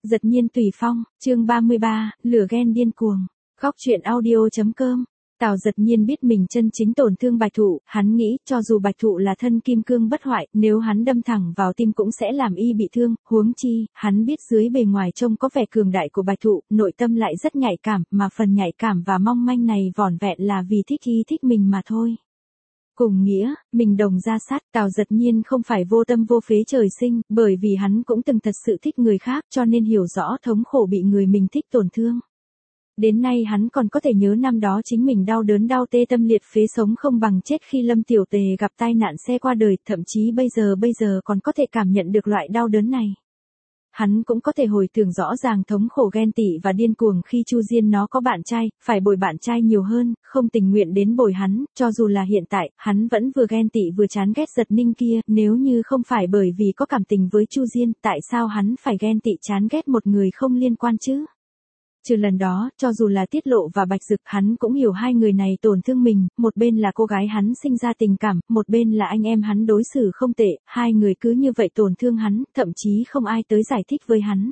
Giật nhiên tùy phong, chương 33, lửa ghen điên cuồng. Góc truyện audio.com. Tào Giật Nhiên biết mình chân chính tổn thương Bạch Thụ, hắn nghĩ cho dù Bạch Thụ là thân kim cương bất hoại, nếu hắn đâm thẳng vào tim cũng sẽ làm y bị thương, huống chi, hắn biết dưới bề ngoài trông có vẻ cường đại của Bạch Thụ, nội tâm lại rất nhạy cảm, mà phần nhạy cảm và mong manh này vỏn vẹn là vì thích y thích mình mà thôi. Cùng nghĩa, mình đồng ra sát, Tào Giật Nhiên không phải vô tâm vô phế trời sinh, bởi vì hắn cũng từng thật sự thích người khác cho nên hiểu rõ thống khổ bị người mình thích tổn thương. Đến nay hắn còn có thể nhớ năm đó chính mình đau đớn đau tê tâm liệt phế sống không bằng chết khi Lâm Tiểu Tề gặp tai nạn xe qua đời, thậm chí bây giờ còn có thể cảm nhận được loại đau đớn này. Hắn cũng có thể hồi tưởng rõ ràng thống khổ ghen tị và điên cuồng khi Chu Diên nó có bạn trai, phải bồi bạn trai nhiều hơn, không tình nguyện đến bồi hắn, cho dù là hiện tại, hắn vẫn vừa ghen tị vừa chán ghét Giật Ninh kia, nếu như không phải bởi vì có cảm tình với Chu Diên, tại sao hắn phải ghen tị chán ghét một người không liên quan chứ? Trừ lần đó, cho dù là Tiết Lộ và Bạch Dực, hắn cũng hiểu hai người này tổn thương mình, một bên là cô gái hắn sinh ra tình cảm, một bên là anh em hắn đối xử không tệ, hai người cứ như vậy tổn thương hắn, thậm chí không ai tới giải thích với hắn.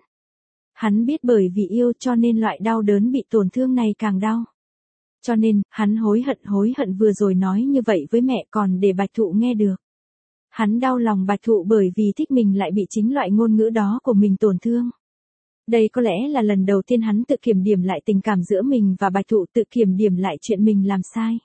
Hắn biết bởi vì yêu cho nên loại đau đớn bị tổn thương này càng đau. Cho nên, hắn hối hận vừa rồi nói như vậy với mẹ còn để Bạch Thụ nghe được. Hắn đau lòng Bạch Thụ bởi vì thích mình lại bị chính loại ngôn ngữ đó của mình tổn thương. Đây có lẽ là lần đầu tiên hắn tự kiểm điểm lại tình cảm giữa mình và Bạch Thụ, tự kiểm điểm lại chuyện mình làm sai.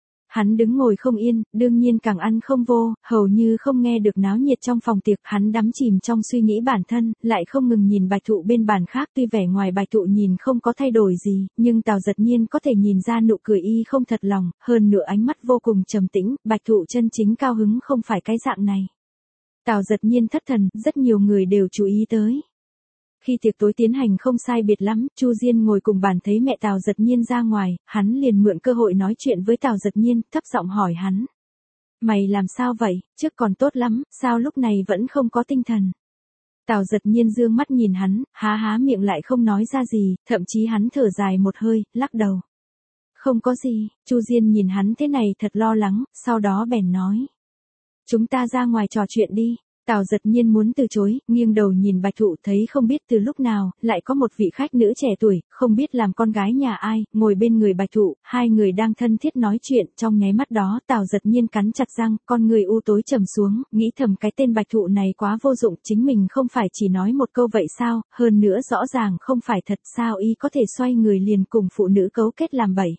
Hắn đứng ngồi không yên, đương nhiên càng ăn không vô, hầu như không nghe được náo nhiệt trong phòng tiệc, hắn đắm chìm trong suy nghĩ bản thân, lại không ngừng nhìn Bạch Thụ bên bàn khác, tuy vẻ ngoài Bạch Thụ nhìn không có thay đổi gì, nhưng Tào Giật Nhiên có thể nhìn ra nụ cười y không thật lòng, hơn nữa ánh mắt vô cùng trầm tĩnh, Bạch Thụ chân chính cao hứng không phải cái dạng này. Tào Giật Nhiên thất thần, rất nhiều người đều chú ý tới. Khi tiệc tối tiến hành không sai biệt lắm, Chu Diên ngồi cùng bàn thấy mẹ Tào Giật Nhiên ra ngoài, hắn liền mượn cơ hội nói chuyện với Tào Giật Nhiên, thấp giọng hỏi hắn. Mày làm sao vậy, trước còn tốt lắm, sao lúc này vẫn không có tinh thần? Tào Giật Nhiên dương mắt nhìn hắn, há miệng lại không nói ra gì, thậm chí hắn thở dài một hơi, lắc đầu. Không có gì, Chu Diên nhìn hắn thế này thật lo lắng, sau đó bèn nói. Chúng ta ra ngoài trò chuyện đi. Tào Giật Nhiên muốn từ chối, nghiêng đầu nhìn Bạch Thụ thấy không biết từ lúc nào, lại có một vị khách nữ trẻ tuổi, không biết làm con gái nhà ai, ngồi bên người Bạch Thụ, hai người đang thân thiết nói chuyện, trong nháy mắt đó Tào Giật Nhiên cắn chặt răng, con người u tối trầm xuống, nghĩ thầm cái tên Bạch Thụ này quá vô dụng, chính mình không phải chỉ nói một câu vậy sao, hơn nữa rõ ràng không phải thật sao y có thể xoay người liền cùng phụ nữ cấu kết làm bậy.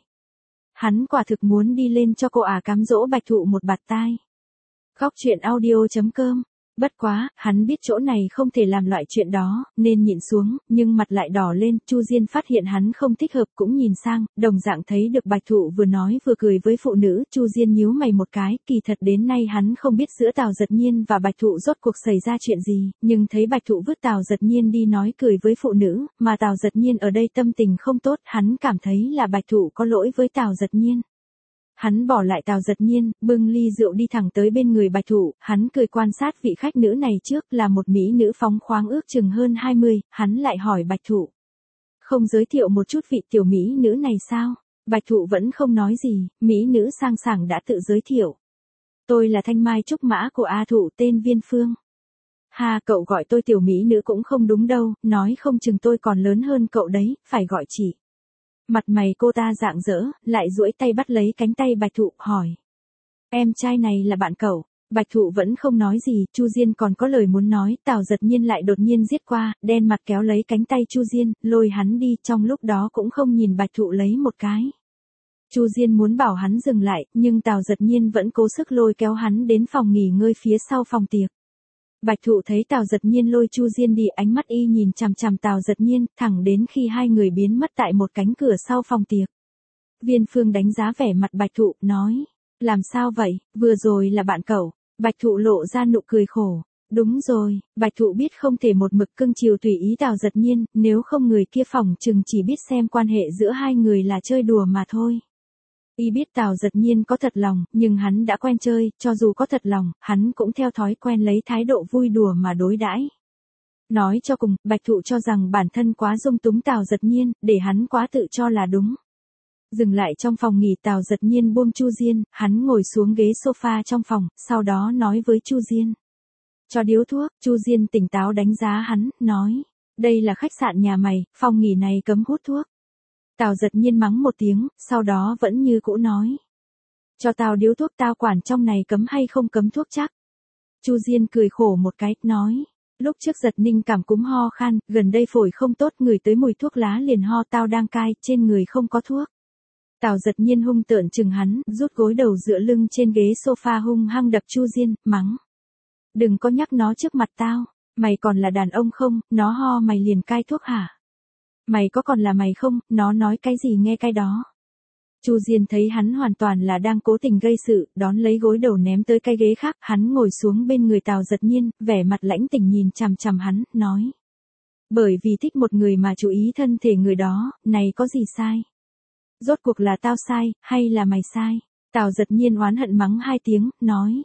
Hắn quả thực muốn đi lên cho cô cám dỗ Bạch Thụ một bạt tai. Góc truyện audio.com. Bất quá, hắn biết chỗ này không thể làm loại chuyện đó, nên nhịn xuống, nhưng mặt lại đỏ lên, Chu Diên phát hiện hắn không thích hợp cũng nhìn sang, đồng dạng thấy được Bạch Thụ vừa nói vừa cười với phụ nữ, Chu Diên nhíu mày một cái, kỳ thật đến nay hắn không biết giữa Tào Giật Nhiên và Bạch Thụ rốt cuộc xảy ra chuyện gì, nhưng thấy Bạch Thụ vứt Tào Giật Nhiên đi nói cười với phụ nữ, mà Tào Giật Nhiên ở đây tâm tình không tốt, hắn cảm thấy là Bạch Thụ có lỗi với Tào Giật Nhiên. Hắn bỏ lại Tào Giật Nhiên, bưng ly rượu đi thẳng tới bên người Bạch Thụ, hắn cười quan sát vị khách nữ này trước là một mỹ nữ phóng khoáng ước chừng hơn 20, hắn lại hỏi Bạch Thụ. Không giới thiệu một chút vị tiểu mỹ nữ này sao? Bạch Thụ vẫn không nói gì, mỹ nữ sang sảng đã tự giới thiệu. Tôi là Thanh Mai Trúc Mã của A Thụ tên Viên Phương. Ha, cậu gọi tôi tiểu mỹ nữ cũng không đúng đâu, nói không chừng tôi còn lớn hơn cậu đấy, phải gọi chị. Mặt mày cô ta rạng rỡ, lại duỗi tay bắt lấy cánh tay Bạch Thụ, hỏi. Em trai này là bạn cậu. Bạch Thụ vẫn không nói gì, Chu Diên còn có lời muốn nói, Tào Giật Nhiên lại đột nhiên giết qua, đen mặt kéo lấy cánh tay Chu Diên, lôi hắn đi, trong lúc đó cũng không nhìn Bạch Thụ lấy một cái. Chu Diên muốn bảo hắn dừng lại, nhưng Tào Giật Nhiên vẫn cố sức lôi kéo hắn đến phòng nghỉ ngơi phía sau phòng tiệc. Bạch Thụ thấy Tào Giật Nhiên lôi Chu Diên đi, ánh mắt y nhìn chằm chằm Tào Giật Nhiên, thẳng đến khi hai người biến mất tại một cánh cửa sau phòng tiệc. Viên Phương đánh giá vẻ mặt Bạch Thụ, nói, làm sao vậy, vừa rồi là bạn cậu. Bạch Thụ lộ ra nụ cười khổ. Đúng rồi, Bạch Thụ biết không thể một mực cưng chiều tùy ý Tào Giật Nhiên, nếu không người kia phỏng chừng chỉ biết xem quan hệ giữa hai người là chơi đùa mà thôi. Y biết Tào Giật Nhiên có thật lòng, nhưng hắn đã quen chơi, cho dù có thật lòng, hắn cũng theo thói quen lấy thái độ vui đùa mà đối đãi. Nói cho cùng, Bạch Thụ cho rằng bản thân quá dung túng Tào Giật Nhiên, để hắn quá tự cho là đúng. Dừng lại trong phòng nghỉ, Tào Giật Nhiên buông Chu Diên, hắn ngồi xuống ghế sofa trong phòng, sau đó nói với Chu Diên. Cho điếu thuốc, Chu Diên tỉnh táo đánh giá hắn, nói. Đây là khách sạn nhà mày, phòng nghỉ này cấm hút thuốc. Tào Giật Nhiên mắng một tiếng, sau đó vẫn như cũ nói. Cho tao điếu thuốc, tao quản trong này cấm hay không cấm thuốc chắc. Chu Diên cười khổ một cái, nói. Lúc trước Giật Ninh cảm cúm ho khan, gần đây phổi không tốt, ngửi tới mùi thuốc lá liền ho, tao đang cai, trên người không có thuốc. Tào Giật Nhiên hung tợn chừng hắn, rút gối đầu dựa lưng trên ghế sofa hung hăng đập Chu Diên, mắng. Đừng có nhắc nó trước mặt tao, mày còn là đàn ông không, nó ho mày liền cai thuốc hả? Mày có còn là mày không, nó nói cái gì nghe cái đó. Chu Diên thấy hắn hoàn toàn là đang cố tình gây sự, đón lấy gối đầu ném tới cái ghế khác, hắn ngồi xuống bên người Tào Giật Nhiên, vẻ mặt lãnh tỉnh nhìn chằm chằm hắn, nói. Bởi vì thích một người mà chú ý thân thể người đó, này có gì sai? Rốt cuộc là tao sai, hay là mày sai? Tào Giật Nhiên oán hận mắng 2 tiếng, nói.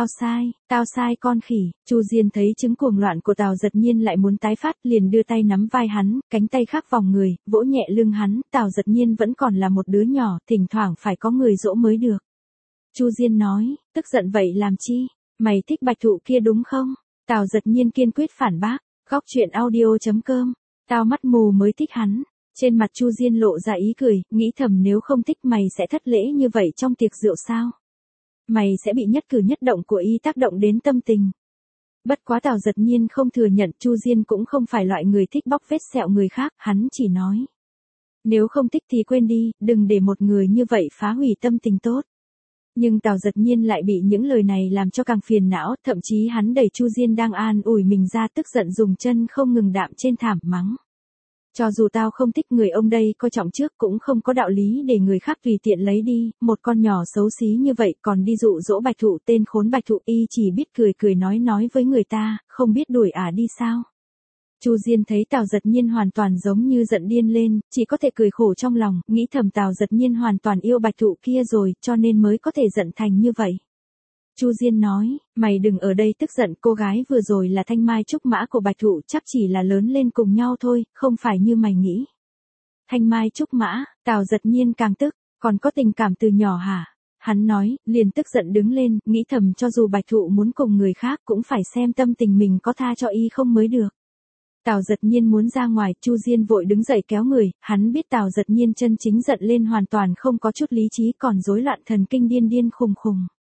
Tao sai con khỉ. Chu Diên thấy chứng cuồng loạn của Tào Giật Nhiên lại muốn tái phát, liền đưa tay nắm vai hắn, cánh tay khác vòng người, vỗ nhẹ lưng hắn, Tào Giật Nhiên vẫn còn là một đứa nhỏ, thỉnh thoảng phải có người dỗ mới được. Chu Diên nói, tức giận vậy làm chi? Mày thích bạch thụ kia đúng không? Tào Giật Nhiên kiên quyết phản bác, góc truyện audio.com, tao mắt mù mới thích hắn. Trên mặt Chu Diên lộ ra ý cười, nghĩ thầm nếu không thích mày sẽ thất lễ như vậy trong tiệc rượu sao? Mày sẽ bị nhất cử nhất động của y tác động đến tâm tình. Bất quá Tào Giật Nhiên không thừa nhận, Chu Diên cũng không phải loại người thích bóc vết sẹo người khác, hắn chỉ nói. Nếu không thích thì quên đi, đừng để một người như vậy phá hủy tâm tình tốt. Nhưng Tào Giật Nhiên lại bị những lời này làm cho càng phiền não, thậm chí hắn đẩy Chu Diên đang an ủi mình ra, tức giận dùng chân không ngừng đạm trên thảm, mắng. Cho dù tao không thích người ông đây coi trọng trước, cũng không có đạo lý để người khác tùy tiện lấy đi, một con nhỏ xấu xí như vậy còn đi dụ dỗ bạch thụ, tên khốn bạch thụ, y chỉ biết cười cười nói với người ta, không biết đuổi đi sao. Chu Diên thấy Tào Giật Nhiên hoàn toàn giống như giận điên lên, chỉ có thể cười khổ trong lòng, nghĩ thầm Tào Giật Nhiên hoàn toàn yêu bạch thụ kia rồi, cho nên mới có thể giận thành như vậy. Chu Diên nói, mày đừng ở đây tức giận, cô gái vừa rồi là thanh mai trúc mã của bạch thụ, chắc chỉ là lớn lên cùng nhau thôi, không phải như mày nghĩ. Thanh mai trúc mã, Tào Giật Nhiên càng tức, còn có tình cảm từ nhỏ hả? Hắn nói, liền tức giận đứng lên, nghĩ thầm cho dù bạch thụ muốn cùng người khác cũng phải xem tâm tình mình có tha cho y không mới được. Tào Giật Nhiên muốn ra ngoài, Chu Diên vội đứng dậy kéo người, hắn biết Tào Giật Nhiên chân chính giận lên hoàn toàn không có chút lý trí, còn rối loạn thần kinh điên khùng.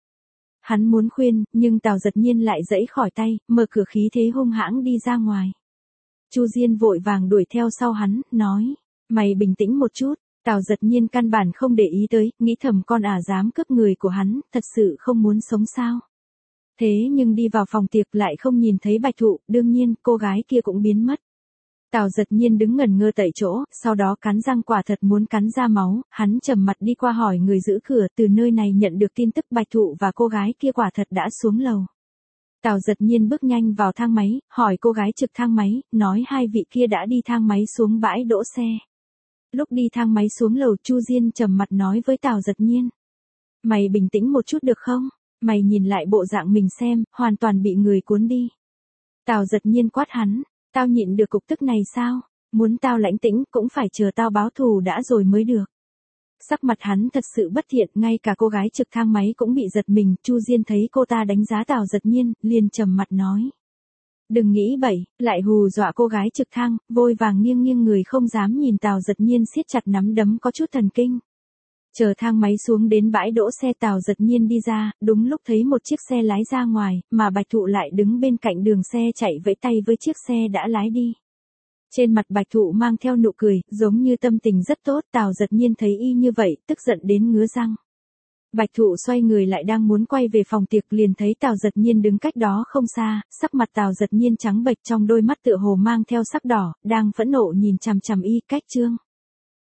Hắn muốn khuyên, nhưng Tào Giật Nhiên lại giãy khỏi tay, mở cửa khí thế hung hãng đi ra ngoài. Chu Diên vội vàng đuổi theo sau hắn, nói, mày bình tĩnh một chút. Tào Giật Nhiên căn bản không để ý tới, nghĩ thầm con dám cướp người của hắn, thật sự không muốn sống sao. Thế nhưng đi vào phòng tiệc lại không nhìn thấy bạch thụ, đương nhiên cô gái kia cũng biến mất. Tào Giật Nhiên đứng ngẩn ngơ tại chỗ, sau đó cắn răng quả thật muốn cắn ra máu, hắn trầm mặt đi qua hỏi người giữ cửa, từ nơi này nhận được tin tức bạch thụ và cô gái kia quả thật đã xuống lầu. Tào Giật Nhiên bước nhanh vào thang máy, hỏi cô gái trực thang máy, nói hai vị kia đã đi thang máy xuống bãi đỗ xe. Lúc đi thang máy xuống lầu, Chu Diên trầm mặt nói với Tào Giật Nhiên. Mày bình tĩnh một chút được không? Mày nhìn lại bộ dạng mình xem, hoàn toàn bị người cuốn đi. Tào Giật Nhiên quát hắn. Tao nhịn được cục tức này sao? Muốn tao lãnh tĩnh cũng phải chờ tao báo thù đã rồi mới được. Sắc mặt hắn thật sự bất thiện, ngay cả cô gái trực thang máy cũng bị giật mình, Chu Diên thấy cô ta đánh giá Tào Giật Nhiên, liền trầm mặt nói. Đừng nghĩ bậy, lại hù dọa cô gái trực thang, vội vàng nghiêng người không dám nhìn Tào Giật Nhiên siết chặt nắm đấm có chút thần kinh. Chờ thang máy xuống đến bãi đỗ xe, Tào Giật Nhiên đi ra, đúng lúc thấy một chiếc xe lái ra ngoài, mà bạch thụ lại đứng bên cạnh đường xe chạy vẫy tay với chiếc xe đã lái đi. Trên mặt bạch thụ mang theo nụ cười, giống như tâm tình rất tốt, Tào Giật Nhiên thấy y như vậy, tức giận đến ngứa răng. Bạch thụ xoay người lại đang muốn quay về phòng tiệc, liền thấy Tào Giật Nhiên đứng cách đó không xa, sắc mặt Tào Giật Nhiên trắng bệch, trong đôi mắt tựa hồ mang theo sắc đỏ, đang phẫn nộ nhìn chằm chằm y. Cách chương